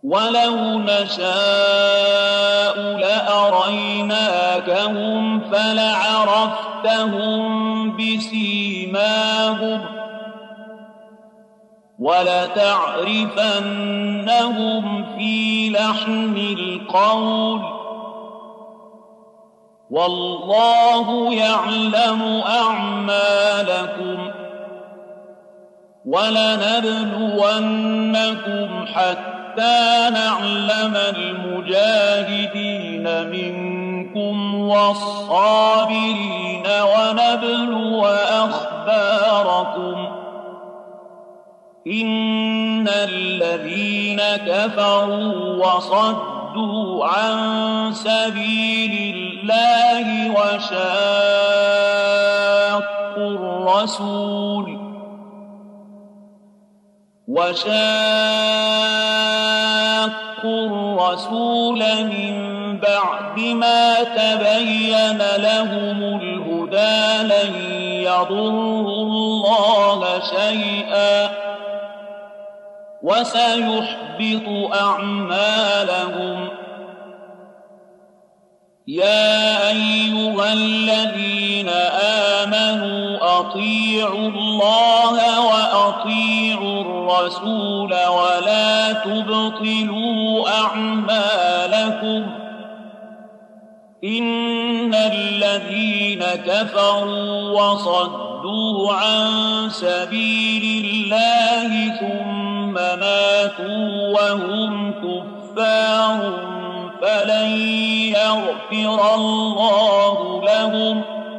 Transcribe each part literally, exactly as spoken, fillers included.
ولو نشاء لأريناكهم فلعرفتهم بسيماهم ولتعرفنهم في لحن القول والله يعلم أعمالكم ولنبلونكم حتى نعلم المجاهدين منكم والصابرين ونبلو أخباركم إن الذين كفروا وصدوا عن سبيل الله وشاقوا الرسول وشاقوا الرسول من بعد ما تبين لهم الهدى لن يضروا الله شيئا وسيحبط أعمالهم يا أيها الذين آمنوا أطيعوا الله وأطيعوا الرسول ولا تبطلوا أعمالكم إن الذين كفروا وصدوا عن سبيل الله ثم ماتوا وهم كفار فلن يغفر الله لهم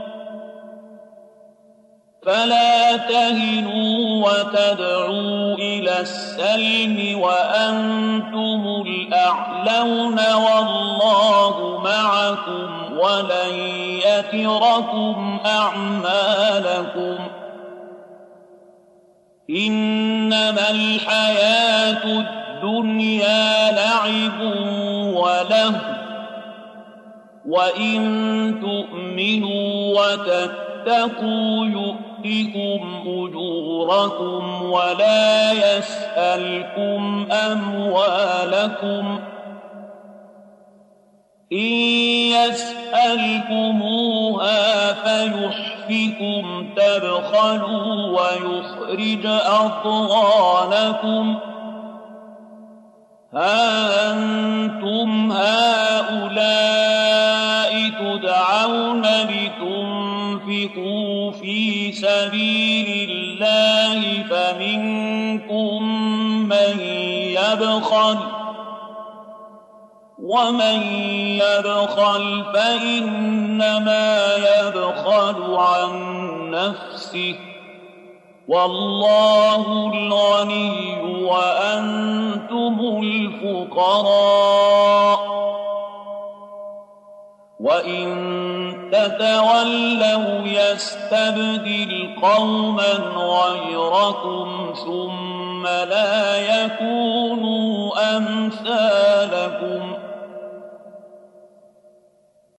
فلا تهنوا وتدعوا إلى السلم وأنتم الأعلون والله معكم ولن يتركم أعمالكم إنما الحياة الدنيا لعب وله وإن تؤمنوا وتتقوا يؤتكم أجوركم ولا يسألكم أموالكم إن يسألكموها فيحفكم تبخلوا ويخرج أضغانكم ها أنتم هؤلاء تدعون لتنفقوا في سبيل الله فمنكم من يبخل ومن يبخل فإنما يبخل عن نفسه والله الغني وأنتم الفقراء وإن تتولوا يستبدل قوما غيركم ثم لا يكونوا أمثالكم